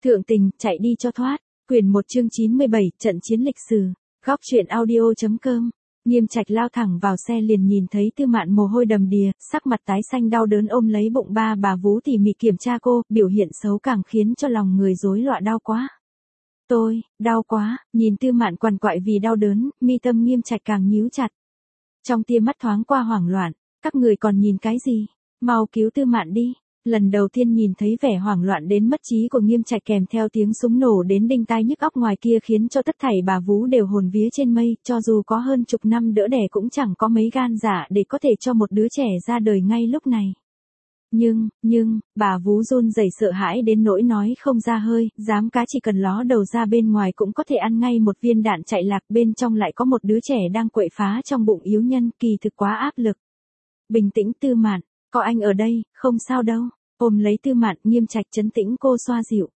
Thượng tình, chạy đi cho thoát. Quyển 1 chương 97, trận chiến lịch sử. Góc truyện audio.com. Nghiêm Trạch lao thẳng vào xe liền nhìn thấy Tư Mạn mồ hôi đầm đìa, sắc mặt tái xanh đau đớn ôm lấy bụng ba bà vú tỉ mỉ kiểm tra cô, biểu hiện xấu càng khiến cho lòng người rối loạn đau quá. Đau quá, nhìn Tư Mạn quằn quại vì đau đớn, mi tâm Nghiêm Trạch càng nhíu chặt. Trong tia mắt thoáng qua hoảng loạn, các người còn nhìn cái gì? Mau cứu Tư Mạn đi. Lần đầu tiên nhìn thấy vẻ hoảng loạn đến mất trí của Nghiêm Trạch kèm theo tiếng súng nổ đến đinh tai nhức óc ngoài kia khiến cho tất thảy bà vú đều hồn vía trên mây, cho dù có hơn chục năm đỡ đẻ cũng chẳng có mấy gan dạ để có thể cho một đứa trẻ ra đời ngay lúc này. Nhưng, bà vú run rẩy sợ hãi đến nỗi nói không ra hơi, dám cá chỉ cần ló đầu ra bên ngoài cũng có thể ăn ngay một viên đạn chạy lạc, bên trong lại có một đứa trẻ đang quậy phá trong bụng yếu nhân, kỳ thực quá áp lực. Bình tĩnh Tư Mạn. Có anh ở đây, không sao đâu. Ôm lấy Tư Mạn, Nghiêm Trạch trấn tĩnh cô xoa dịu.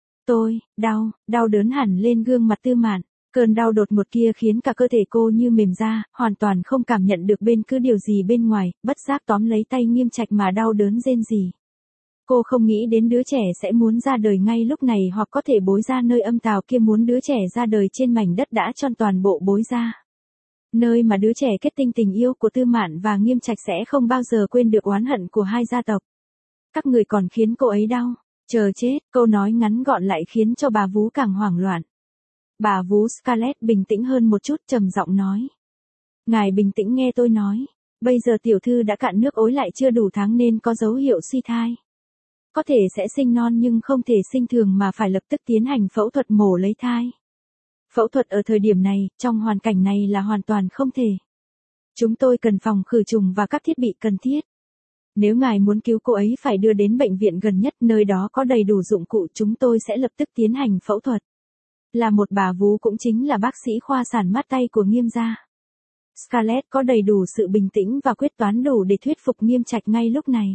Đau đớn hẳn lên gương mặt Tư Mạn. Cơn đau đột ngột kia khiến cả cơ thể cô như mềm ra, hoàn toàn không cảm nhận được bên cứ điều gì bên ngoài, bất giác tóm lấy tay Nghiêm Trạch mà đau đớn rên rỉ. Cô không nghĩ đến đứa trẻ sẽ muốn ra đời ngay lúc này hoặc có thể bối ra nơi âm tào kia, muốn đứa trẻ ra đời trên mảnh đất đã tròn toàn bộ bối ra. Nơi mà đứa trẻ kết tinh tình yêu của Tư Mạn và Nghiêm Trạch sẽ không bao giờ quên được oán hận của hai gia tộc. Các người còn khiến cô ấy đau, chờ chết, câu nói ngắn gọn lại khiến cho bà vú càng hoảng loạn. Bà vú Scarlett bình tĩnh hơn một chút, trầm giọng nói. Ngài bình tĩnh nghe tôi nói, bây giờ tiểu thư đã cạn nước ối lại chưa đủ tháng nên có dấu hiệu suy thai. Có thể sẽ sinh non nhưng không thể sinh thường mà phải lập tức tiến hành phẫu thuật mổ lấy thai. Phẫu thuật ở thời điểm này, trong hoàn cảnh này là hoàn toàn không thể. Chúng tôi cần phòng khử trùng và các thiết bị cần thiết. Nếu ngài muốn cứu cô ấy phải đưa đến bệnh viện gần nhất, nơi đó có đầy đủ dụng cụ, chúng tôi sẽ lập tức tiến hành phẫu thuật. Là một bà vú cũng chính là bác sĩ khoa sản mát tay của Nghiêm gia. Scarlett có đầy đủ sự bình tĩnh và quyết đoán đủ để thuyết phục Nghiêm Trạch ngay lúc này.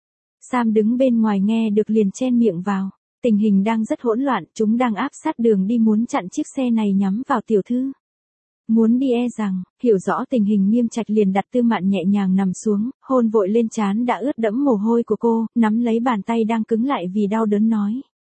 Sam đứng bên ngoài nghe được liền chen miệng vào. Tình hình đang rất hỗn loạn, chúng đang áp sát đường đi muốn chặn chiếc xe này nhắm vào tiểu thư. Muốn đi rằng, hiểu rõ tình hình Nghiêm Trạch liền đặt Tư Mạn nhẹ nhàng nằm xuống, hôn vội lên trán đã ướt đẫm mồ hôi của cô, nắm lấy bàn tay đang cứng lại vì đau đớn nói.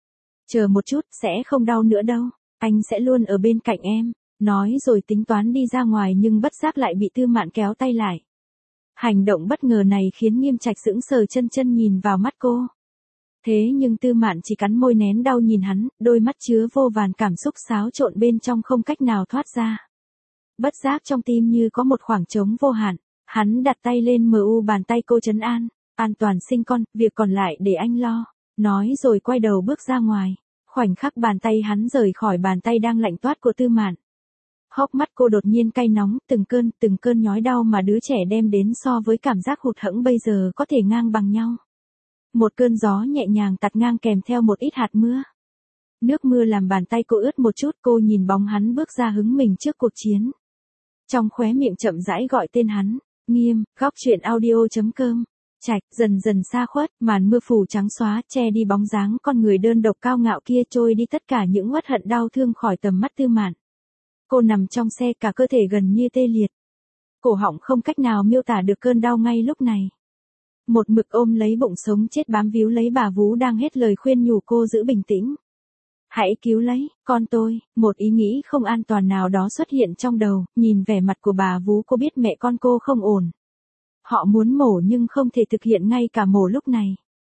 Chờ một chút, sẽ không đau nữa đâu, anh sẽ luôn ở bên cạnh em. Nói rồi tính toán đi ra ngoài nhưng bất giác lại bị Tư Mạn kéo tay lại. Hành động bất ngờ này khiến Nghiêm Trạch sững sờ chân nhìn vào mắt cô. Thế nhưng Tư Mạn chỉ cắn môi nén đau nhìn hắn, đôi mắt chứa vô vàn cảm xúc xáo trộn bên trong không cách nào thoát ra. Bất giác trong tim như có một khoảng trống vô hạn, hắn đặt tay lên bàn tay cô trấn an, an toàn sinh con, việc còn lại để anh lo, nói rồi quay đầu bước ra ngoài. Khoảnh khắc bàn tay hắn rời khỏi bàn tay đang lạnh toát của Tư Mạn. Hốc mắt cô đột nhiên cay nóng, từng cơn nhói đau mà đứa trẻ đem đến so với cảm giác hụt hẫng bây giờ có thể ngang bằng nhau. Một cơn gió nhẹ nhàng tạt ngang kèm theo một ít hạt mưa. Nước mưa làm bàn tay cô ướt một chút, cô nhìn bóng hắn bước ra hứng mình trước cuộc chiến. Trong khóe miệng chậm rãi gọi tên hắn, Nghiêm, góc truyện audio.com. Trạch, dần xa khuất, màn mưa phủ trắng xóa, che đi bóng dáng con người đơn độc cao ngạo kia, trôi đi tất cả những uất hận đau thương khỏi tầm mắt Tư Mạn. Cô nằm trong xe cả cơ thể gần như tê liệt. Cổ họng không cách nào miêu tả được cơn đau ngay lúc này. Một mực ôm lấy bụng sống chết bám víu lấy bà vú đang hết lời khuyên nhủ cô giữ bình tĩnh. Hãy cứu lấy, con tôi, một ý nghĩ không an toàn nào đó xuất hiện trong đầu, nhìn vẻ mặt của bà vú cô biết mẹ con cô không ổn. Họ muốn mổ nhưng không thể thực hiện ngay cả mổ lúc này.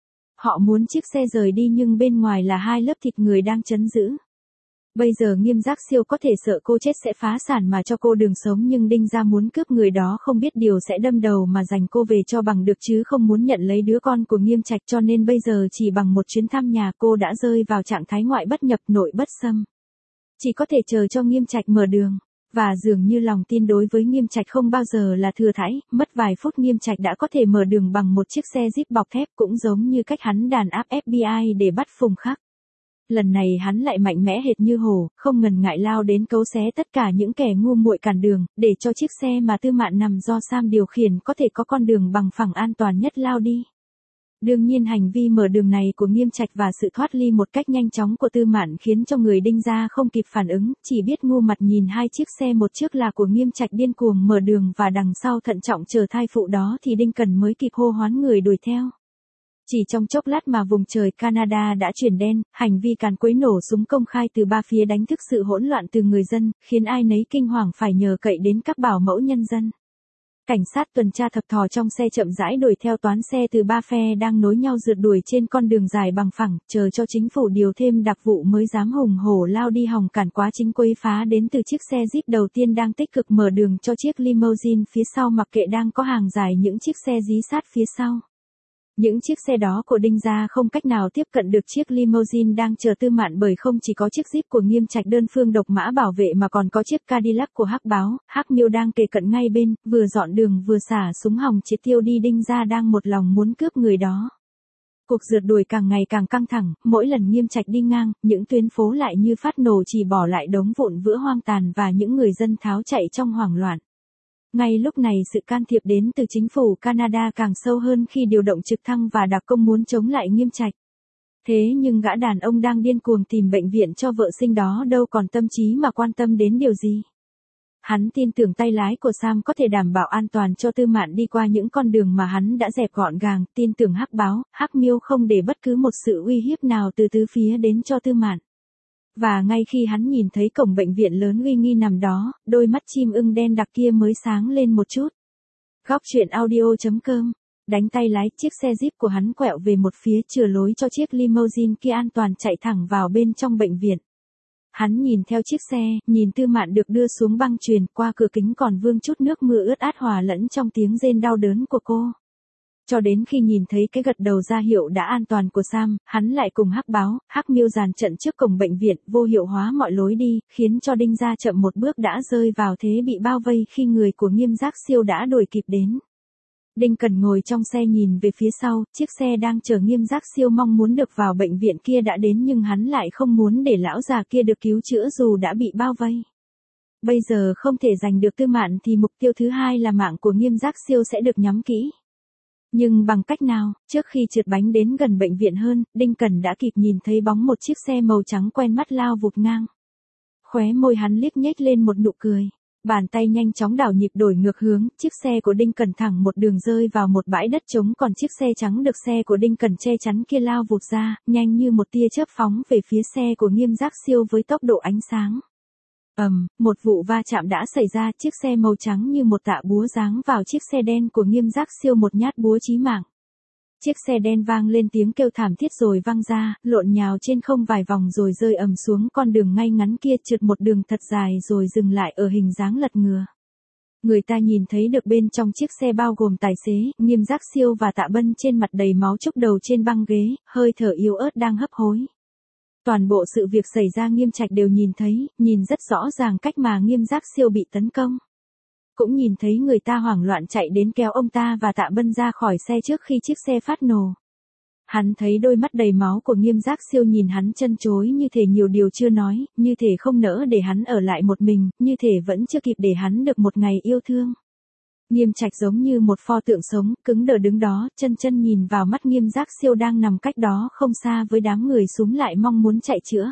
Họ muốn chiếc xe rời đi nhưng bên ngoài là hai lớp thịt người đang trấn giữ. Bây giờ Nghiêm Giác Siêu có thể sợ cô chết sẽ phá sản mà cho cô đường sống, nhưng Đinh gia muốn cướp người đó không biết điều sẽ đâm đầu mà giành cô về cho bằng được chứ không muốn nhận lấy đứa con của Nghiêm Trạch, cho nên bây giờ chỉ bằng một chuyến thăm nhà cô đã rơi vào trạng thái ngoại bất nhập nội bất xâm. Chỉ có thể chờ cho Nghiêm Trạch mở đường. Và dường như lòng tin đối với Nghiêm Trạch không bao giờ là thừa thãi, mất vài phút Nghiêm Trạch đã có thể mở đường bằng một chiếc xe Jeep bọc thép, cũng giống như cách hắn đàn áp FBI để bắt Phùng Khắc. Lần này hắn lại mạnh mẽ hệt như hổ, không ngần ngại lao đến cấu xé tất cả những kẻ ngu muội cản đường, để cho chiếc xe mà Tư Mạn nằm do Sam điều khiển có thể có con đường bằng phẳng an toàn nhất lao đi. Đương nhiên hành vi mở đường này của Nghiêm Trạch và sự thoát ly một cách nhanh chóng của Tư Mạn khiến cho người Đinh gia không kịp phản ứng, chỉ biết ngu mặt nhìn hai chiếc xe, một chiếc là của Nghiêm Trạch điên cuồng mở đường và đằng sau thận trọng chờ thai phụ đó thì Đinh Cần mới kịp hô hoán người đuổi theo. Chỉ trong chốc lát mà vùng trời Canada đã chuyển đen, hành vi càn quấy nổ súng công khai từ ba phía đánh thức sự hỗn loạn từ người dân, khiến ai nấy kinh hoàng phải nhờ cậy đến các bảo mẫu nhân dân. Cảnh sát tuần tra thập thò trong xe chậm rãi đuổi theo toán xe từ ba phe đang nối nhau rượt đuổi trên con đường dài bằng phẳng, chờ cho chính phủ điều thêm đặc vụ mới dám hùng hổ lao đi hòng cản quá chính quấy phá đến từ chiếc xe Jeep đầu tiên đang tích cực mở đường cho chiếc limousine phía sau, mặc kệ đang có hàng dài những chiếc xe dí sát phía sau. Những chiếc xe đó của Đinh gia không cách nào tiếp cận được chiếc limousine đang chờ Tư Mạn, bởi không chỉ có chiếc Jeep của Nghiêm Trạch đơn phương độc mã bảo vệ mà còn có chiếc Cadillac của Hắc Báo, Hắc Miêu đang kề cận ngay bên, vừa dọn đường vừa xả súng hòng triệt tiêu đi Đinh gia đang một lòng muốn cướp người đó. Cuộc rượt đuổi càng ngày càng căng thẳng, mỗi lần Nghiêm Trạch đi ngang, những tuyến phố lại như phát nổ, chỉ bỏ lại đống vụn vỡ hoang tàn và những người dân tháo chạy trong hoảng loạn. Ngay lúc này sự can thiệp đến từ chính phủ Canada càng sâu hơn khi điều động trực thăng và đặc công muốn chống lại Nghiêm Trạch. Thế nhưng gã đàn ông đang điên cuồng tìm bệnh viện cho vợ sinh đó đâu còn tâm trí mà quan tâm đến điều gì. Hắn tin tưởng tay lái của Sam có thể đảm bảo an toàn cho Tư Mạn đi qua những con đường mà hắn đã dẹp gọn gàng, tin tưởng Hắc Báo, Hắc Miêu không để bất cứ một sự uy hiếp nào từ tứ phía đến cho Tư Mạn. Và ngay khi hắn nhìn thấy cổng bệnh viện lớn uy nghi nằm đó, đôi mắt chim ưng đen đặc kia mới sáng lên một chút. Góc truyện audio.com. Đánh tay lái, chiếc xe Jeep của hắn quẹo về một phía, chừa lối cho chiếc limousine kia an toàn chạy thẳng vào bên trong bệnh viện. Hắn nhìn theo chiếc xe, nhìn Tư Mạn được đưa xuống băng chuyền, qua cửa kính còn vương chút nước mưa ướt át hòa lẫn trong tiếng rên đau đớn của cô. Cho đến khi nhìn thấy cái gật đầu ra hiệu đã an toàn của Sam, hắn lại cùng Hắc Báo, Hắc Miêu dàn trận trước cổng bệnh viện, vô hiệu hóa mọi lối đi, khiến cho Đinh gia chậm một bước đã rơi vào thế bị bao vây khi người của Nghiêm Giác Siêu đã đuổi kịp đến. Đinh Cần ngồi trong xe nhìn về phía sau, chiếc xe đang chở Nghiêm Giác Siêu mong muốn được vào bệnh viện kia đã đến, nhưng hắn lại không muốn để lão già kia được cứu chữa dù đã bị bao vây. Bây giờ không thể giành được Tư Mạn thì mục tiêu thứ hai là mạng của Nghiêm Giác Siêu sẽ được nhắm kỹ. Nhưng bằng cách nào, trước khi trượt bánh đến gần bệnh viện hơn, Đinh Cần đã kịp nhìn thấy bóng một chiếc xe màu trắng quen mắt lao vụt ngang. Khóe môi hắn liếc nhếch lên một nụ cười. Bàn tay nhanh chóng đảo nhịp đổi ngược hướng, chiếc xe của Đinh Cần thẳng một đường rơi vào một bãi đất trống, còn chiếc xe trắng được xe của Đinh Cần che chắn kia lao vụt ra, nhanh như một tia chớp phóng về phía xe của Nghiêm Giác Siêu với tốc độ ánh sáng. Một vụ va chạm đã xảy ra, chiếc xe màu trắng như một tạ búa giáng vào chiếc xe đen của Nghiêm Giác Siêu, một nhát búa chí mạng. Chiếc xe đen vang lên tiếng kêu thảm thiết rồi văng ra, lộn nhào trên không vài vòng rồi rơi ầm xuống con đường ngay ngắn kia, trượt một đường thật dài rồi dừng lại ở hình dáng lật ngừa. Người ta nhìn thấy được bên trong chiếc xe bao gồm tài xế, Nghiêm Giác Siêu và Tạ Bân trên mặt đầy máu, chốc đầu trên băng ghế, hơi thở yếu ớt đang hấp hối. Toàn bộ sự việc xảy ra Nghiêm Trạch đều nhìn thấy, nhìn rất rõ ràng cách mà Nghiêm Giác Siêu bị tấn công. Cũng nhìn thấy người ta hoảng loạn chạy đến kéo ông ta và Tạ Bân ra khỏi xe trước khi chiếc xe phát nổ. Hắn thấy đôi mắt đầy máu của Nghiêm Giác Siêu nhìn hắn chân chối, như thể nhiều điều chưa nói, như thể không nỡ để hắn ở lại một mình, như thể vẫn chưa kịp để hắn được một ngày yêu thương. Nghiêm Trạch giống như một pho tượng sống, cứng đờ đứng đó, chân chân nhìn vào mắt Nghiêm Giác Siêu đang nằm cách đó không xa với đám người xúm lại mong muốn chạy chữa.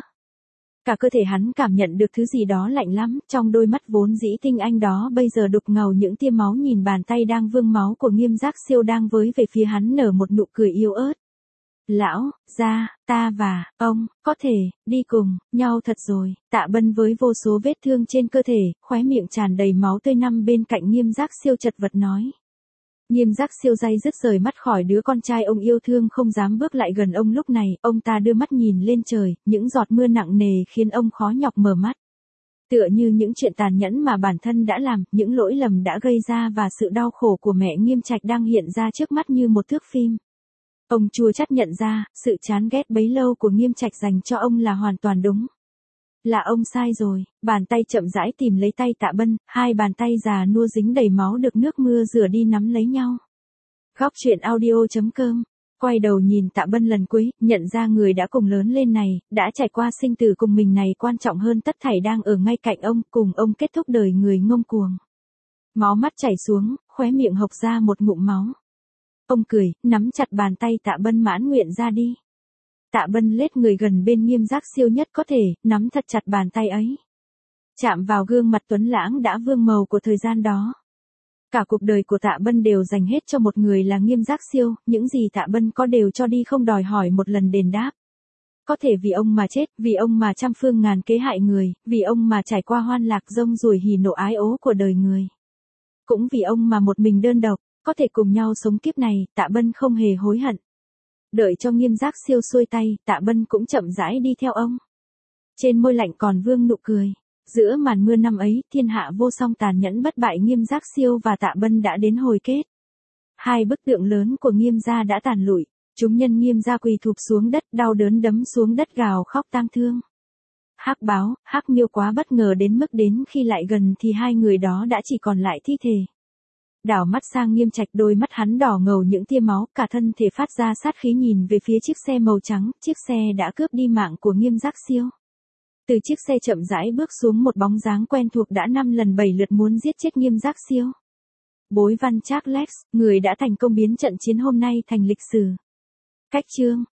Cả cơ thể hắn cảm nhận được thứ gì đó lạnh lắm, trong đôi mắt vốn dĩ tinh anh đó bây giờ đục ngầu những tia máu, nhìn bàn tay đang vương máu của Nghiêm Giác Siêu đang với về phía hắn nở một nụ cười yếu ớt. Lão, gia, ta và ông, có thể, đi cùng nhau thật rồi. Tạ Bân với vô số vết thương trên cơ thể, khóe miệng tràn đầy máu tươi nằm bên cạnh Nghiêm Giác Siêu chật vật nói. Nghiêm Giác Siêu day dứt rời mắt khỏi đứa con trai ông yêu thương, không dám bước lại gần ông. Lúc này, ông ta đưa mắt nhìn lên trời, những giọt mưa nặng nề khiến ông khó nhọc mở mắt. Tựa như những chuyện tàn nhẫn mà bản thân đã làm, những lỗi lầm đã gây ra và sự đau khổ của mẹ Nghiêm Trạch đang hiện ra trước mắt như một thước phim. Ông chua chát nhận ra, sự chán ghét bấy lâu của Nghiêm Trạch dành cho ông là hoàn toàn đúng. Là ông sai rồi. Bàn tay chậm rãi tìm lấy tay Tạ Bân, hai bàn tay già nua dính đầy máu được nước mưa rửa đi nắm lấy nhau. Góc truyện audio.com. Quay đầu nhìn Tạ Bân lần cuối, nhận ra người đã cùng lớn lên này, đã trải qua sinh tử cùng mình này, quan trọng hơn tất thảy đang ở ngay cạnh ông, cùng ông kết thúc đời người ngông cuồng. Máu mắt chảy xuống, khóe miệng hộc ra một ngụm máu. Ông cười, nắm chặt bàn tay Tạ Bân mãn nguyện ra đi. Tạ Bân lết người gần bên Nghiêm Giác Siêu nhất có thể, nắm thật chặt bàn tay ấy. Chạm vào gương mặt tuấn lãng đã vương màu của thời gian đó. Cả cuộc đời của Tạ Bân đều dành hết cho một người là Nghiêm Giác Siêu, những gì Tạ Bân có đều cho đi không đòi hỏi một lần đền đáp. Có thể vì ông mà chết, vì ông mà trăm phương ngàn kế hại người, vì ông mà trải qua hoan lạc rông ruổi hỉ nộ ái ố của đời người. Cũng vì ông mà một mình đơn độc, có thể cùng nhau sống kiếp này, Tạ Bân không hề hối hận. Đợi cho Nghiêm Giác Siêu xuôi tay, Tạ Bân cũng chậm rãi đi theo ông. Trên môi lạnh còn vương nụ cười. Giữa màn mưa năm ấy, thiên hạ vô song tàn nhẫn bất bại Nghiêm Giác Siêu và Tạ Bân đã đến hồi kết. Hai bức tượng lớn của Nghiêm gia đã tàn lụi, chúng nhân Nghiêm gia quỳ thụp xuống đất, đau đớn đấm xuống đất gào khóc tang thương. Hắc Báo, Hắc Miêu quá bất ngờ đến mức đến khi lại gần thì hai người đó đã chỉ còn lại thi thể. Đảo mắt sang Nghiêm Trạch, đôi mắt hắn đỏ ngầu những tia máu, cả thân thể phát ra sát khí nhìn về phía chiếc xe màu trắng, chiếc xe đã cướp đi mạng của Nghiêm Giác Siêu. Từ chiếc xe chậm rãi bước xuống một bóng dáng quen thuộc đã 5 lần 7 lượt muốn giết chết Nghiêm Giác Siêu. Bối Văn Trác Lex, người đã thành công biến trận chiến hôm nay thành lịch sử. Cách chương